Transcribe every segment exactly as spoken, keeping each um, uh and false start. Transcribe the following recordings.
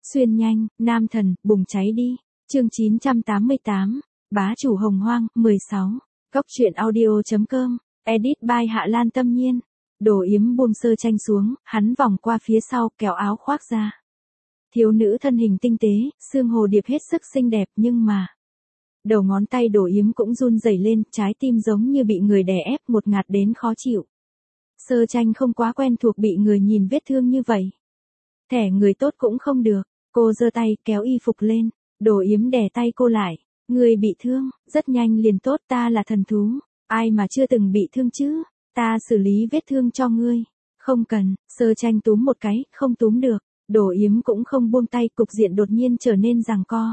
Xuyên nhanh, nam thần, bùng cháy đi. Chương chín trăm tám mươi tám, bá chủ hồng hoang, mười sáu. Cốc truyện audio.com, edit by Hạ Lan Tâm Nhiên. Đồ Yếm buông Sơ Tranh xuống, hắn vòng qua phía sau, kéo áo khoác ra. Thiếu nữ thân hình tinh tế, xương hồ điệp hết sức xinh đẹp nhưng mà đầu ngón tay Đồ Yếm cũng run rẩy lên, trái tim giống như bị người đè ép một ngạt đến khó chịu. Sơ Tranh không quá quen thuộc bị người nhìn vết thương như vậy. Thẻ người tốt cũng không được, cô giơ tay kéo y phục lên, Đồ Yếm đè tay cô lại. Người bị thương, rất nhanh liền tốt, ta là thần thú, ai mà chưa từng bị thương chứ, ta xử lý vết thương cho ngươi. Không cần, Sơ Tranh túm một cái, không túm được, Đồ Yếm cũng không buông tay, cục diện đột nhiên trở nên giằng co.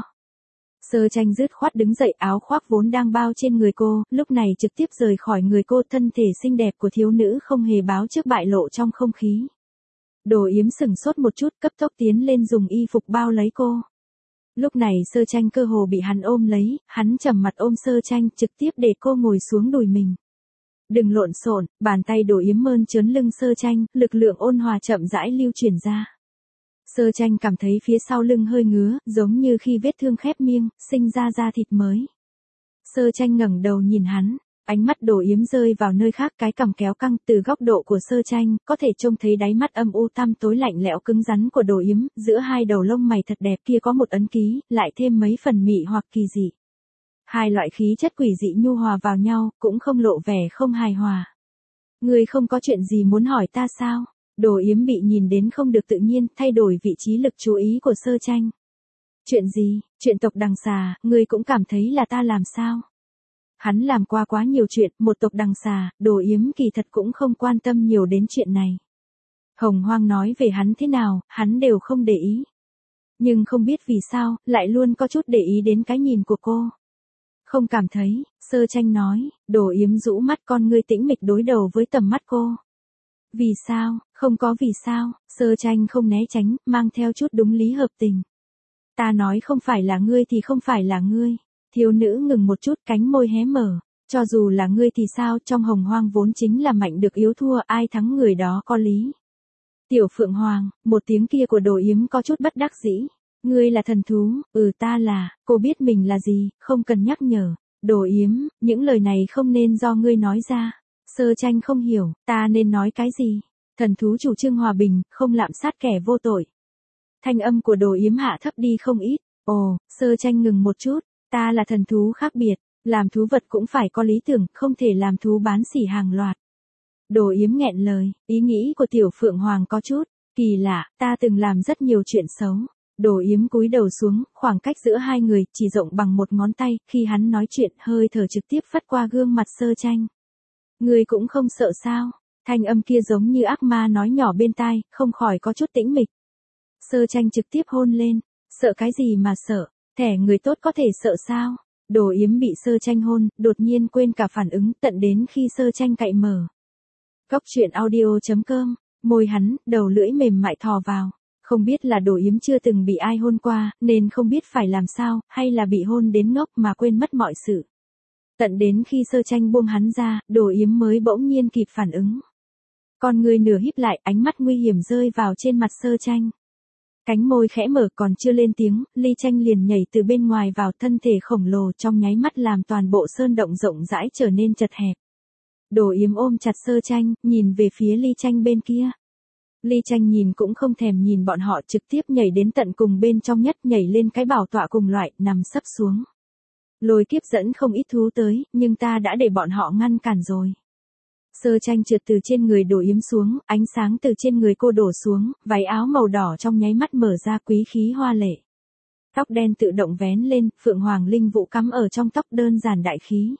Sơ Tranh dứt khoát đứng dậy, áo khoác vốn đang bao trên người cô, lúc này trực tiếp rời khỏi người cô, thân thể xinh đẹp của thiếu nữ không hề báo trước bại lộ trong không khí. Đồ Yếm sửng sốt một chút, cấp tốc tiến lên dùng y phục bao lấy cô. Lúc này Sơ Tranh cơ hồ bị hắn ôm lấy, hắn trầm mặt ôm Sơ Tranh, trực tiếp để cô ngồi xuống đùi mình. Đừng lộn xộn, bàn tay Đồ Yếm mơn trớn lưng Sơ Tranh, lực lượng ôn hòa chậm rãi lưu truyền ra. Sơ Tranh cảm thấy phía sau lưng hơi ngứa, giống như khi vết thương khép miệng, sinh ra da thịt mới. Sơ Tranh ngẩng đầu nhìn hắn, ánh mắt Đồ Yếm rơi vào nơi khác, cái cằm kéo căng, từ góc độ của Sơ Tranh, có thể trông thấy đáy mắt âm u tăm tối lạnh lẽo cứng rắn của Đồ Yếm, giữa hai đầu lông mày thật đẹp kia có một ấn ký, lại thêm mấy phần mị hoặc kỳ dị. Hai loại khí chất quỷ dị nhu hòa vào nhau, cũng không lộ vẻ không hài hòa. Người không có chuyện gì muốn hỏi ta sao? Đồ Yếm bị nhìn đến không được tự nhiên, thay đổi vị trí lực chú ý của Sơ Tranh. Chuyện gì? Chuyện tộc Đằng Xà, ngươi cũng cảm thấy là ta làm sao? Hắn làm qua quá nhiều chuyện, một tộc Đằng Xà, Đồ Yếm kỳ thật cũng không quan tâm nhiều đến chuyện này. Hồng Hoang nói về hắn thế nào, hắn đều không để ý. Nhưng không biết vì sao, lại luôn có chút để ý đến cái nhìn của cô. Không cảm thấy, Sơ Tranh nói, Đồ Yếm rũ mắt, con ngươi tĩnh mịch đối đầu với tầm mắt cô. Vì sao, không có vì sao, Sơ Tranh không né tránh, mang theo chút đúng lý hợp tình. Ta nói không phải là ngươi thì không phải là ngươi. Thiếu nữ ngừng một chút, cánh môi hé mở. Cho dù là ngươi thì sao, trong hồng hoang vốn chính là mạnh được yếu thua, ai thắng người đó có lý. Tiểu Phượng Hoàng, một tiếng kia của Đồ Yếm có chút bất đắc dĩ. Ngươi là thần thú, ừ ta là, cô biết mình là gì, không cần nhắc nhở. Đồ Yếm, những lời này không nên do ngươi nói ra. Sơ Tranh không hiểu, ta nên nói cái gì? Thần thú chủ trương hòa bình, không lạm sát kẻ vô tội. Thanh âm của Đồ Yếm hạ thấp đi không ít. Ồ, Sơ Tranh ngừng một chút, ta là thần thú khác biệt, làm thú vật cũng phải có lý tưởng, không thể làm thú bán sỉ hàng loạt. Đồ Yếm nghẹn lời, ý nghĩ của Tiểu Phượng Hoàng có chút kỳ lạ, ta từng làm rất nhiều chuyện xấu. Đồ Yếm cúi đầu xuống, khoảng cách giữa hai người chỉ rộng bằng một ngón tay, khi hắn nói chuyện, hơi thở trực tiếp phất qua gương mặt Sơ Tranh. Ngươi cũng không sợ sao? Thanh âm kia giống như ác ma nói nhỏ bên tai, không khỏi có chút tĩnh mịch. Sơ Tranh trực tiếp hôn lên, sợ cái gì mà sợ, thẻ người tốt có thể sợ sao? Đồ Yếm bị Sơ Tranh hôn, đột nhiên quên cả phản ứng, tận đến khi Sơ Tranh cạy mở. Cốc truyện audio.com, môi hắn, đầu lưỡi mềm mại thò vào. Không biết là Đồ Yếm chưa từng bị ai hôn qua, nên không biết phải làm sao, hay là bị hôn đến ngốc mà quên mất mọi sự. Tận đến khi Sơ Tranh buông hắn ra, Đồ Yếm mới bỗng nhiên kịp phản ứng. Con người nửa híp lại, ánh mắt nguy hiểm rơi vào trên mặt Sơ Tranh. Cánh môi khẽ mở, còn chưa lên tiếng, Ly Tranh liền nhảy từ bên ngoài vào, thân thể khổng lồ trong nháy mắt làm toàn bộ sơn động rộng rãi trở nên chật hẹp. Đồ Yếm ôm chặt Sơ Tranh, nhìn về phía Ly Tranh bên kia. Ly Tranh nhìn cũng không thèm nhìn bọn họ, trực tiếp nhảy đến tận cùng bên trong nhất, nhảy lên cái bảo tọa cùng loại, nằm sấp xuống. Lôi kiếp dẫn không ít thú tới, nhưng ta đã để bọn họ ngăn cản rồi. Sơ Tranh trượt từ trên người Đồ Yếm xuống, ánh sáng từ trên người cô đổ xuống, váy áo màu đỏ trong nháy mắt mở ra, quý khí hoa lệ. Tóc đen tự động vén lên, Phượng Hoàng linh vũ cắm ở trong tóc, đơn giản đại khí.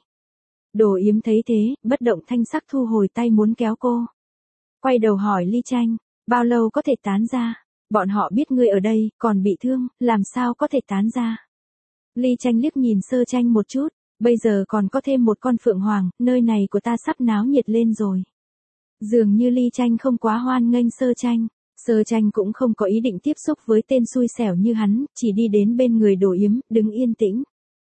Đồ Yếm thấy thế, bất động thanh sắc thu hồi tay muốn kéo cô. Quay đầu hỏi Ly Tranh, bao lâu có thể tán ra? Bọn họ biết ngươi ở đây, còn bị thương, làm sao có thể tán ra? Ly Tranh liếc nhìn Sơ Tranh một chút, bây giờ còn có thêm một con Phượng Hoàng, nơi này của ta sắp náo nhiệt lên rồi. Dường như Ly Tranh không quá hoan nghênh Sơ Tranh, Sơ Tranh cũng không có ý định tiếp xúc với tên xui xẻo như hắn, chỉ đi đến bên người Đồ Yếm, đứng yên tĩnh.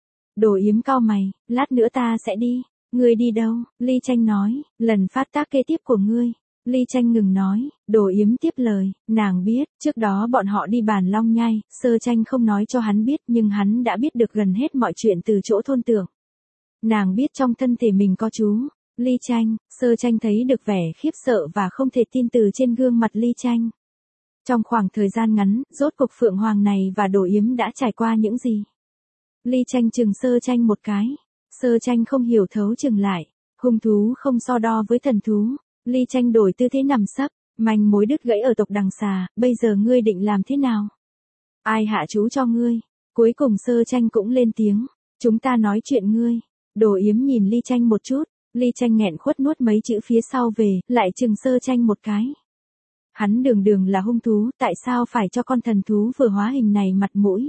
Đồ Yếm cau mày, lát nữa ta sẽ đi. Ngươi đi đâu? Ly Tranh nói, lần phát tác kế tiếp của ngươi. Ly Tranh ngừng nói, Đồ Yếm tiếp lời, nàng biết, trước đó bọn họ đi bàn Long Nhai, Sơ Tranh không nói cho hắn biết nhưng hắn đã biết được gần hết mọi chuyện từ chỗ thôn tưởng. Nàng biết trong thân thể mình có chú. Ly Tranh, Sơ Tranh thấy được vẻ khiếp sợ và không thể tin từ trên gương mặt Ly Tranh. Trong khoảng thời gian ngắn, rốt cuộc Phượng Hoàng này và Đồ Yếm đã trải qua những gì? Ly Tranh chừng Sơ Tranh một cái. Sơ Tranh không hiểu thấu chừng lại. Hung thú không so đo với thần thú. Ly Tranh đổi tư thế nằm sấp, manh mối đứt gãy ở tộc đằng xà, bây giờ ngươi định làm thế nào? Ai hạ chú cho ngươi? Cuối cùng Sơ Tranh cũng lên tiếng, chúng ta nói chuyện ngươi. Đồ Yếm nhìn Ly Tranh một chút, Ly Tranh nghẹn khuất nuốt mấy chữ phía sau về, lại chừng Sơ Tranh một cái. Hắn đường đường là hung thú, tại sao phải cho con thần thú vừa hóa hình này mặt mũi?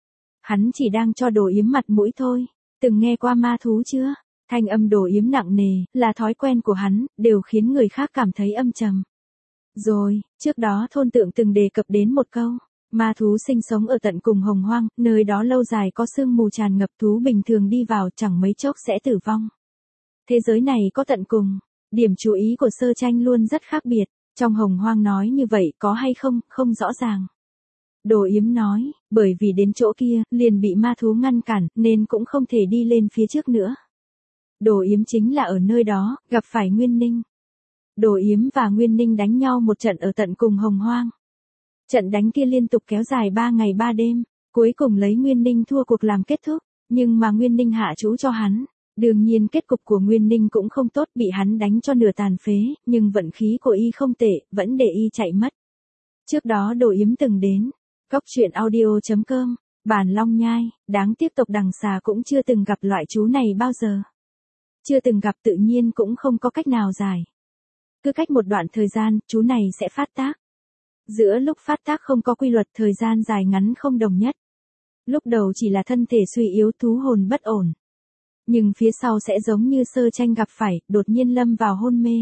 Hắn chỉ đang cho Đồ Yếm mặt mũi thôi. Từng nghe qua ma thú chưa? Thanh âm Đồ Yếm nặng nề, là thói quen của hắn, đều khiến người khác cảm thấy âm trầm. Rồi, trước đó thôn tượng từng đề cập đến một câu, ma thú sinh sống ở tận cùng hồng hoang, nơi đó lâu dài có sương mù tràn ngập, thú bình thường đi vào chẳng mấy chốc sẽ tử vong. Thế giới này có tận cùng, điểm chú ý của Sơ Tranh luôn rất khác biệt, trong hồng hoang nói như vậy có hay không, không rõ ràng. Đồ Yếm nói, bởi vì đến chỗ kia, liền bị ma thú ngăn cản, nên cũng không thể đi lên phía trước nữa. Đồ Yếm chính là ở nơi đó, gặp phải Nguyên Ninh. Đồ Yếm và Nguyên Ninh đánh nhau một trận ở tận cùng hồng hoang. Trận đánh kia liên tục kéo dài ba ngày ba đêm, cuối cùng lấy Nguyên Ninh thua cuộc làm kết thúc, nhưng mà Nguyên Ninh hạ chú cho hắn. Đương nhiên kết cục của Nguyên Ninh cũng không tốt, bị hắn đánh cho nửa tàn phế, nhưng vận khí của y không tệ, vẫn để y chạy mất. Trước đó Đồ Yếm từng đến, cốc truyện audio chấm com, bàn Long Nhai, đáng tiếc tộc đằng xà cũng chưa từng gặp loại chú này bao giờ. Chưa từng gặp tự nhiên cũng không có cách nào giải. Cứ cách một đoạn thời gian, chú này sẽ phát tác. Giữa lúc phát tác không có quy luật, thời gian dài ngắn không đồng nhất. Lúc đầu chỉ là thân thể suy yếu, thú hồn bất ổn. Nhưng phía sau sẽ giống như Sơ Tranh gặp phải, đột nhiên lâm vào hôn mê.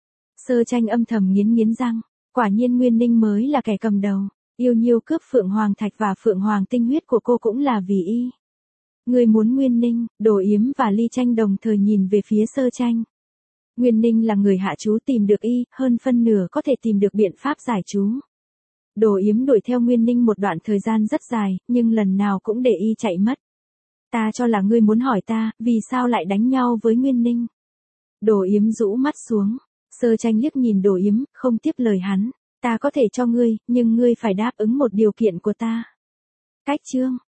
Sơ Tranh âm thầm nghiến nghiến răng, quả nhiên Nguyên Ninh mới là kẻ cầm đầu, yêu nhiêu cướp Phượng Hoàng Thạch và Phượng Hoàng tinh huyết của cô cũng là vì y. Người muốn Nguyên Ninh, Đồ Yếm và Ly Tranh đồng thời nhìn về phía Sơ Tranh. Nguyên Ninh là người hạ chú tìm được y, hơn phân nửa có thể tìm được biện pháp giải chú. Đồ Yếm đuổi theo Nguyên Ninh một đoạn thời gian rất dài, nhưng lần nào cũng để y chạy mất. Ta cho là ngươi muốn hỏi ta, vì sao lại đánh nhau với Nguyên Ninh? Đồ Yếm rũ mắt xuống, Sơ Tranh liếc nhìn Đồ Yếm, không tiếp lời hắn. Ta có thể cho ngươi, nhưng ngươi phải đáp ứng một điều kiện của ta. Cách chương.